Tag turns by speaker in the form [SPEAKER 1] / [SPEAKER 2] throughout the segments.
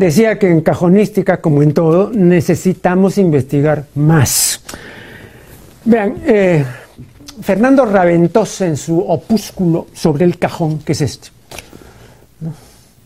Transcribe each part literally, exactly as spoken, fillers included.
[SPEAKER 1] decía que en cajonística, como en todo, necesitamos investigar más. Vean, eh, Fernando Raventós, en su opúsculo sobre el cajón, que es este, ¿no?,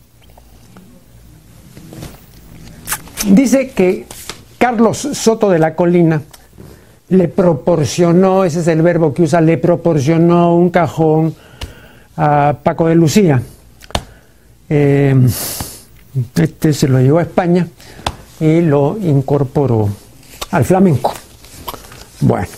[SPEAKER 1] dice que Carlos Soto de la Colina le proporcionó, ese es el verbo que usa, le proporcionó un cajón a Paco de Lucía. Eh, este se lo llevó a España y lo incorporó al flamenco. Bueno,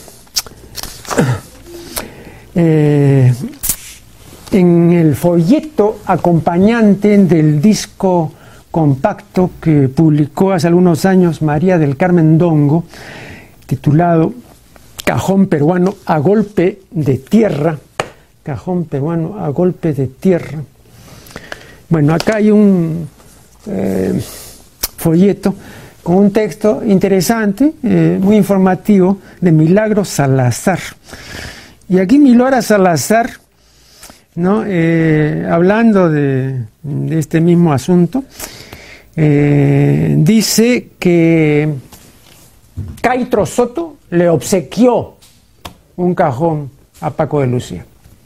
[SPEAKER 1] eh, en el folleto acompañante del disco compacto que publicó hace algunos años María del Carmen Dongo, titulado Cajón peruano a golpe de tierra, cajón peruano a golpe de tierra. Bueno, acá hay un eh, folleto con un texto interesante, eh, muy informativo, de Milagro Salazar. Y aquí Milagro Salazar, ¿no?, eh, hablando de, de este mismo asunto, eh, dice que Caitro Soto le obsequió un cajón a Paco de Lucía.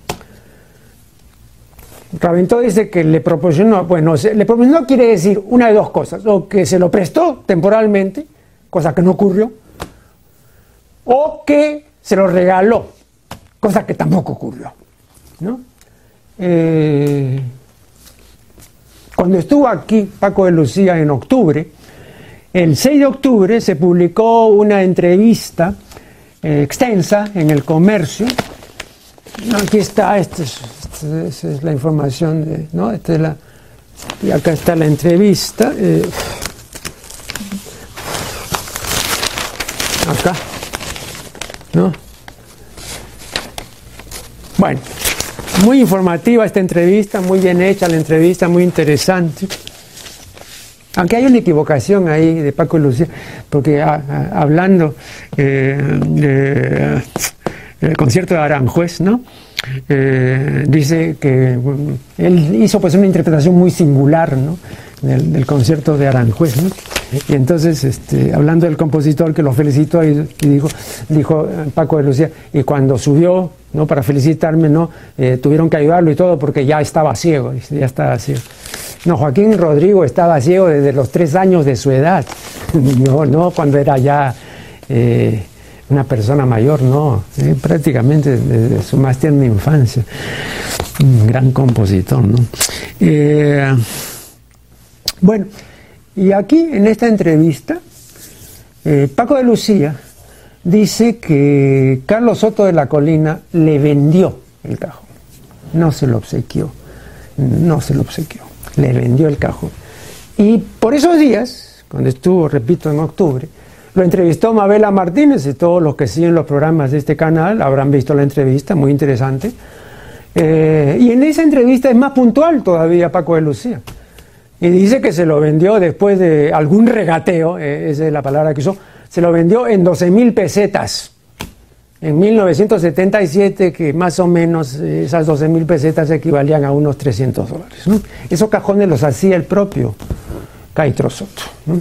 [SPEAKER 1] Raventós dice que le proporcionó, bueno, le proporcionó quiere decir una de dos cosas, o que se lo prestó temporalmente, cosa que no ocurrió, o que se lo regaló, cosa que tampoco ocurrió, ¿no? Eh, cuando estuvo aquí Paco de Lucía en octubre, el seis de octubre se publicó una entrevista eh, extensa en El Comercio. Aquí está, esta es, esta es, es la información, de, ¿no? Esta es la, y acá está la entrevista. Eh, acá, ¿no? Bueno, muy informativa esta entrevista, muy bien hecha la entrevista, muy interesante. Aunque hay una equivocación ahí de Paco de Lucía, porque a, a, hablando eh, de, del concierto de Aranjuez, ¿no?, eh, dice que bueno, él hizo pues una interpretación muy singular, ¿no?, del, del concierto de Aranjuez, ¿no? Y entonces, este, hablando del compositor, que lo felicitó, y, y dijo, dijo Paco de Lucía, y cuando subió, ¿no?, para felicitarme, ¿no?, eh, tuvieron que ayudarlo y todo porque ya estaba ciego, dice, ya estaba ciego. No, Joaquín Rodrigo estaba ciego desde los tres años de su edad, no, no cuando era ya eh, una persona mayor, no, eh, prácticamente desde su más tierna infancia. Un gran compositor, ¿no? Eh, bueno, y aquí en esta entrevista, eh, Paco de Lucía dice que Carlos Soto de la Colina le vendió el cajón, no se lo obsequió, no se lo obsequió. Le vendió el cajón. Y por esos días, cuando estuvo, repito, en octubre, lo entrevistó Mabela Martínez, y todos los que siguen los programas de este canal habrán visto la entrevista, muy interesante. Eh, y en esa entrevista es más puntual todavía Paco de Lucía. Y dice que se lo vendió después de algún regateo, eh, esa es la palabra que usó, se lo vendió en doce mil pesetas. En mil novecientos setenta y siete, que más o menos esas doce mil pesetas equivalían a unos trescientos dólares, ¿no? Esos cajones los hacía el propio Caitro Soto, ¿no?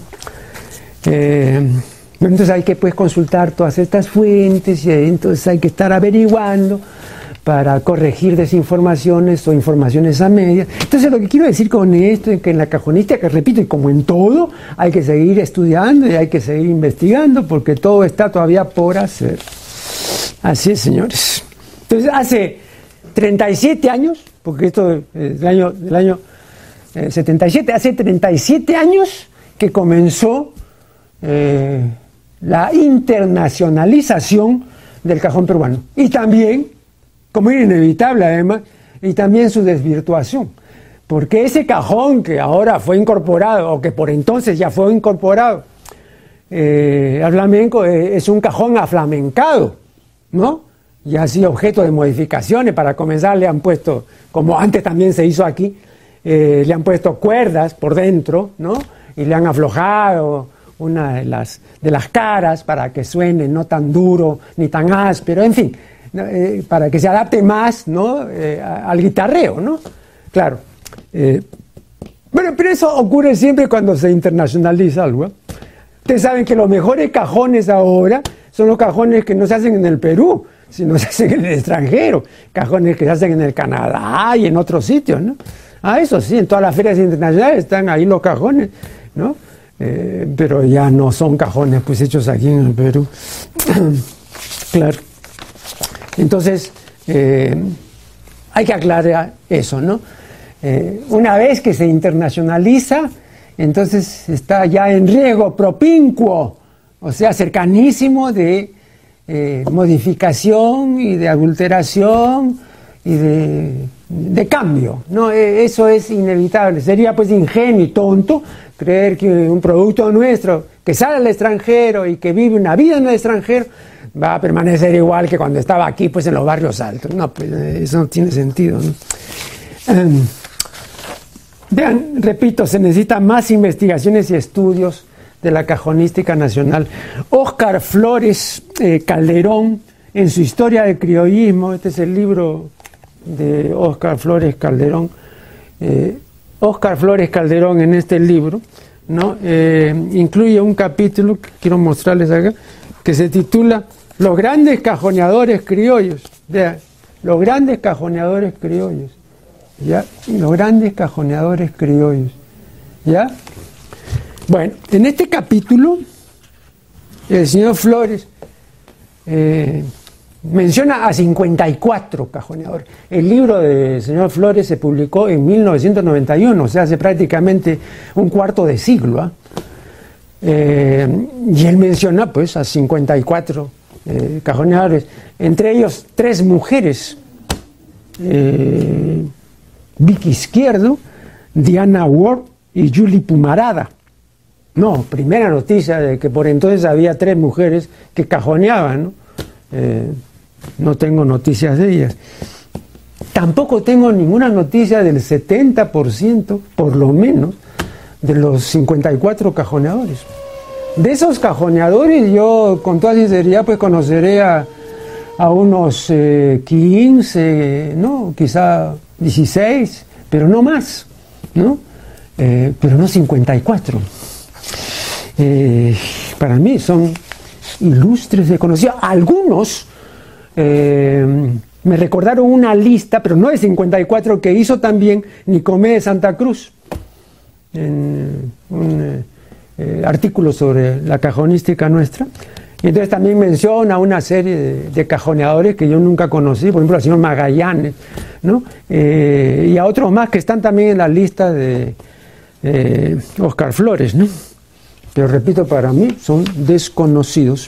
[SPEAKER 1] Eh, entonces hay que pues consultar todas estas fuentes, y entonces hay que estar averiguando para corregir desinformaciones o informaciones a medias. Entonces lo que quiero decir con esto es que en la cajonística, que repito, y como en todo, hay que seguir estudiando y hay que seguir investigando porque todo está todavía por hacer. Así es, señores. Entonces, hace treinta y siete años, porque esto es del año, del año eh, setenta y siete, hace treinta y siete años que comenzó eh, la internacionalización del cajón peruano. Y también, como era inevitable además, y también su desvirtuación. Porque ese cajón que ahora fue incorporado, o que por entonces ya fue incorporado eh, al flamenco, eh, es un cajón aflamencado, ¿no? Y ha sido objeto de modificaciones. Para comenzar, le han puesto, como antes también se hizo aquí, eh, le han puesto cuerdas por dentro, ¿no? Y le han aflojado una de las, de las caras para que suene no tan duro ni tan áspero, en fin, eh, para que se adapte más, ¿no? eh, al guitarreo, ¿no? Claro. Eh, Bueno, pero eso ocurre siempre cuando se internacionaliza algo, ¿eh? Ustedes saben que los mejores cajones ahora son los cajones que no se hacen en el Perú, sino se hacen en el extranjero, cajones que se hacen en el Canadá y en otros sitios, ¿no? Ah, eso sí, en todas las ferias internacionales están ahí los cajones, ¿no? Eh, pero ya no son cajones pues hechos aquí en el Perú. Claro. Entonces, eh, hay que aclarar eso, ¿no? Eh, una vez que se internacionaliza, entonces está ya en riesgo propincuo, o sea, cercanísimo de eh, modificación y de adulteración y de, de cambio, ¿no? Eh, eso es inevitable. Sería pues ingenuo y tonto creer que un producto nuestro que sale al extranjero y que vive una vida en el extranjero va a permanecer igual que cuando estaba aquí pues en los barrios altos. No, pues eso no tiene sentido, ¿no? Um, Vean, repito, se necesitan más investigaciones y estudios de la cajonística nacional. Óscar Flores eh, Calderón, en su Historia del Criollismo, este es el libro de Óscar Flores Calderón, eh, Óscar Flores Calderón en este libro, ¿no? Eh, incluye un capítulo que quiero mostrarles acá, que se titula Los grandes cajoneadores criollos. Vean, los grandes cajoneadores criollos. ¿Ya? Los grandes cajoneadores criollos. ¿Ya? Bueno, en este capítulo, el señor Flores eh, menciona a cincuenta y cuatro cajoneadores. El libro del señor Flores se publicó en mil novecientos noventa y uno, o sea, hace prácticamente un cuarto de siglo. ¿eh? Eh, y él menciona, pues, a cincuenta y cuatro eh, cajoneadores, entre ellos tres mujeres. Eh, Vicky Izquierdo, Diana Ward y Julie Pumarada. No, primera noticia de que por entonces había tres mujeres que cajoneaban, ¿no? Eh, no tengo noticias de ellas. Tampoco tengo ninguna noticia del setenta por ciento, por lo menos, de los cincuenta y cuatro cajoneadores. De esos cajoneadores yo, con toda sinceridad, pues conoceré a, a unos eh, quince, ¿no? Quizá dieciséis, pero no más, ¿no? Eh, pero no cincuenta y cuatro. Eh, para mí son ilustres desconocidos. Algunos eh, me recordaron una lista, pero no de cincuenta y cuatro, que hizo también Nicomé de Santa Cruz, en un eh, artículo sobre la cajonística nuestra. Y entonces también menciona una serie de, de cajoneadores que yo nunca conocí, por ejemplo al señor Magallanes, ¿no? Eh, y a otros más que están también en la lista de eh, Óscar Flores, ¿no? Pero repito, para mí son desconocidos.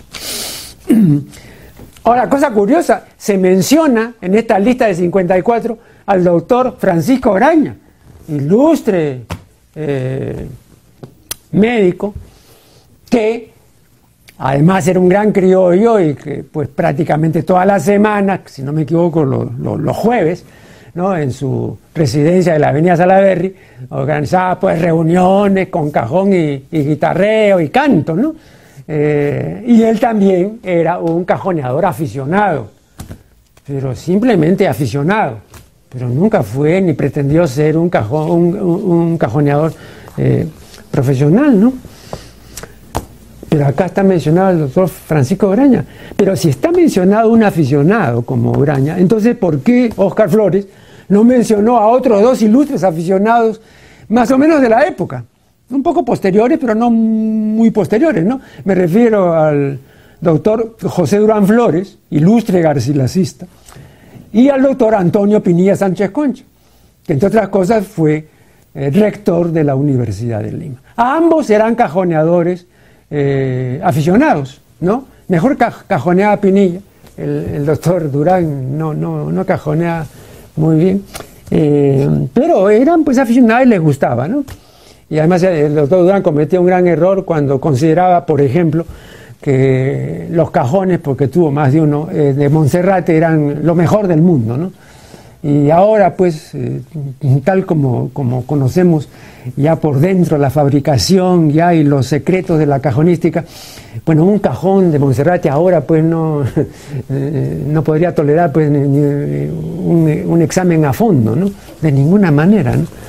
[SPEAKER 1] Ahora, cosa curiosa, se menciona en esta lista de cincuenta y cuatro al doctor Francisco Graña, ilustre eh, médico, que además era un gran criollo y que pues prácticamente todas las semanas, si no me equivoco los, los, los jueves, ¿no? En su residencia de la avenida Salaberry, organizaba pues reuniones con cajón y, y guitarreo y canto, ¿no? Eh, y él también era un cajoneador aficionado, pero simplemente aficionado, pero nunca fue ni pretendió ser un, cajón, un, un, un cajoneador eh, profesional, ¿no? Pero acá está mencionado el doctor Francisco Graña. Pero si está mencionado un aficionado como Graña, entonces ¿por qué Óscar Flores no mencionó a otros dos ilustres aficionados más o menos de la época? Un poco posteriores, pero no muy posteriores, ¿no? Me refiero al doctor José Durán Flores, ilustre garcilasista, y al doctor Antonio Pinilla Sánchez Concha, que entre otras cosas fue eh, rector de la Universidad de Lima. A ambos eran cajoneadores Eh, aficionados, ¿no? Mejor ca cajonea Pinilla, el, el doctor Durán no, no, no cajonea muy bien, eh, pero eran pues aficionados y les gustaba, ¿no? Y además el doctor Durán cometía un gran error cuando consideraba, por ejemplo, que los cajones, porque tuvo más de uno, eh, de Monserrate eran lo mejor del mundo, ¿no? Y ahora, pues, eh, tal como, como conocemos ya por dentro la fabricación ya y los secretos de la cajonística, bueno, un cajón de Monserrate ahora, pues, no, eh, no podría tolerar, pues, ni, ni un, un examen a fondo, ¿no? De ninguna manera, ¿no?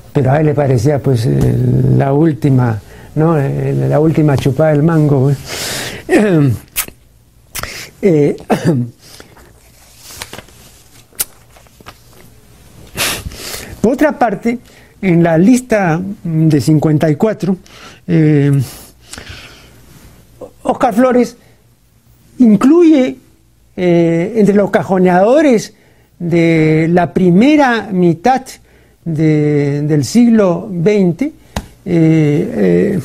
[SPEAKER 1] pero a él le parecía pues eh, la última, ¿no? Eh, la última chupada del mango. Eh, eh, por otra parte, en la lista de cincuenta y cuatro, eh, Óscar Flores incluye eh, entre los cajoneadores de la primera mitad de, del siglo veinte eh, eh,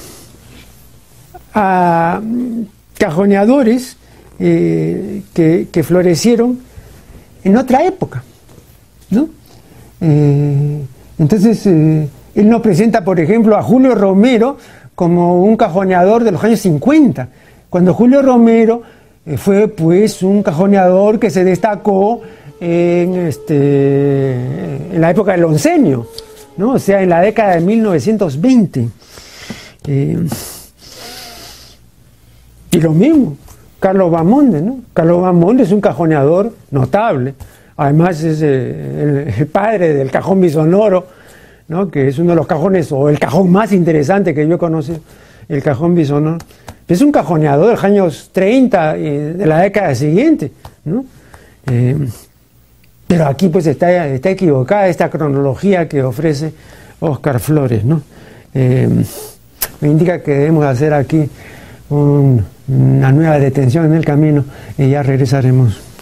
[SPEAKER 1] a cajoneadores eh, que, que florecieron en otra época, ¿no? Eh, entonces, eh, él nos presenta, por ejemplo, a Julio Romero como un cajoneador de los años cincuenta, cuando Julio Romero eh, fue pues un cajoneador que se destacó en, este, en la época del oncenio, ¿no? O sea, en la década de mil novecientos veinte. Eh, y lo mismo, Carlos Bamonde, ¿no? Carlos Bamonde es un cajoneador notable. Además es eh, el, el padre del cajón bisonoro, ¿no? Que es uno de los cajones, o el cajón más interesante que yo conocí, el cajón bisonoro. Es un cajoneador de los años treinta y de la década siguiente, ¿no? Eh, pero aquí pues está, está equivocada esta cronología que ofrece Óscar Flores, ¿no? Eh, me indica que debemos hacer aquí un, una nueva detención en el camino y ya regresaremos.